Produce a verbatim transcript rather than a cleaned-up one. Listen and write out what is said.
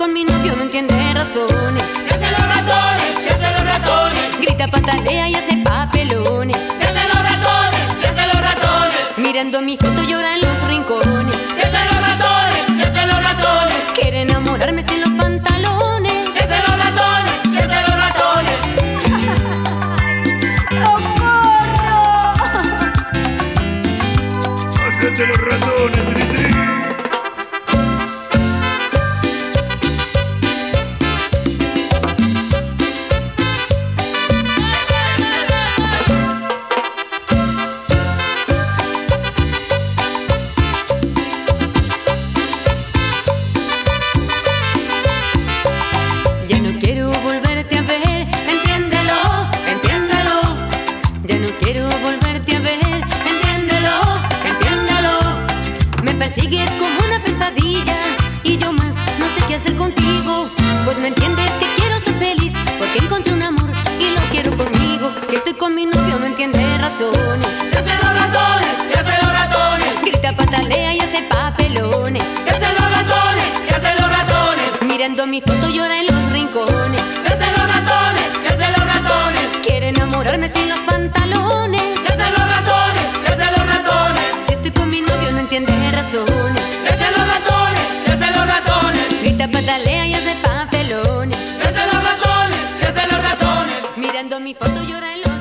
con mi novio no entiende razones. Se hacen los ratones, se hacen los ratones. Grita, patalea y hace papelones. Se hacen los ratones, se hacen los ratones. Mirando mi foto llora en los rincones. Se hacen los ratones, se hacen los ratones. Quiere enamorarme sin los pantalones. Se hacen los ratones, se hacen los ratones. ¡Socorro! Hacete los ratones, tri, tri. Ya no quiero volverte a ver, entiéndelo, entiéndelo. Ya no quiero volverte a ver, entiéndelo, entiéndelo. Me persigues como una pesadilla y yo más no sé qué hacer contigo. Pues me entiendes que quiero ser feliz porque encontré un amor y lo quiero conmigo. Si estoy con mi novio no entiende razones. Se hacen los ratones, se hacen los ratones. Grita, patalea y hace papelones. Se hacen los ratones, se hacen los ratones. Mirando mi foto llora en los rincones. Se hacen los ratones, se hacen los ratones. Quiere enamorarme sin los pantalones. Se hacen los ratones, se hacen los ratones. Si estoy con mi novio no entiende razones. Se hacen los ratones, se hacen los ratones. Grita, patalea y hace papelones. Se hacen los ratones, se hacen los ratones. Mirando mi foto llora en los